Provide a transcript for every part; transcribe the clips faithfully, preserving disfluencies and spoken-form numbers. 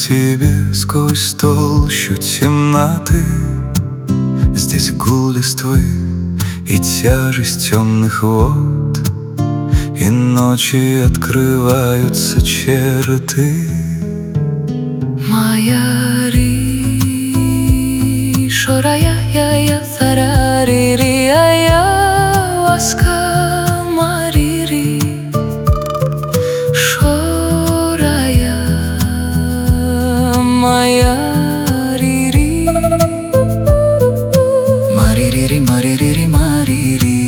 тебе сквозь толщу темноты. Здесь гул листвы и тяжесть темных вод, и ночи открываются черты. Моя ри, шорая я я тарари ри я я ласка марири, шорая моя рири, маририри маририри марири.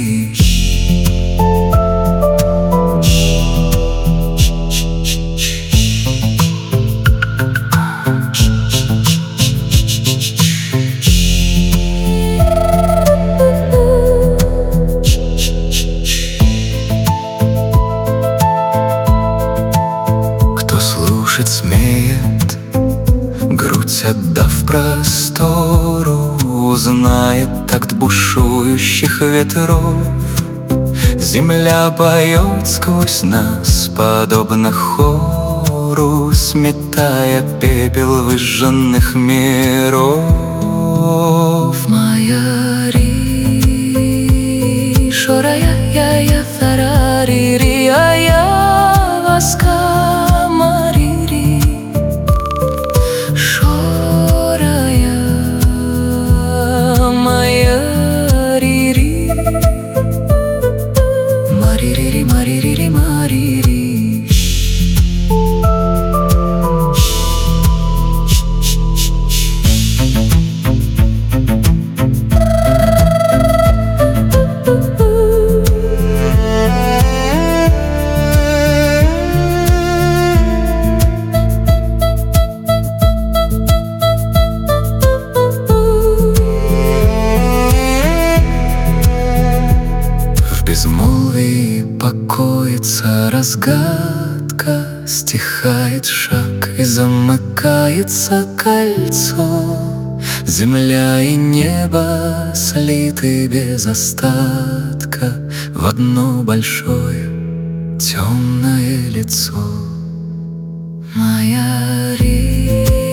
Смеет, грудь отдав простору, узнает такт бушующих ветров. Земля поет сквозь нас, подобно хору, сметая пепел выжженных миров. Моя ри, шорая я я тарари ри я я ласка. Маририри, маририри, марири. В безмолвии покоится разгадка, стихает шаг и замыкается кольцо. Земля и небо слиты без остатка в одно большое темное лицо. Моя ри.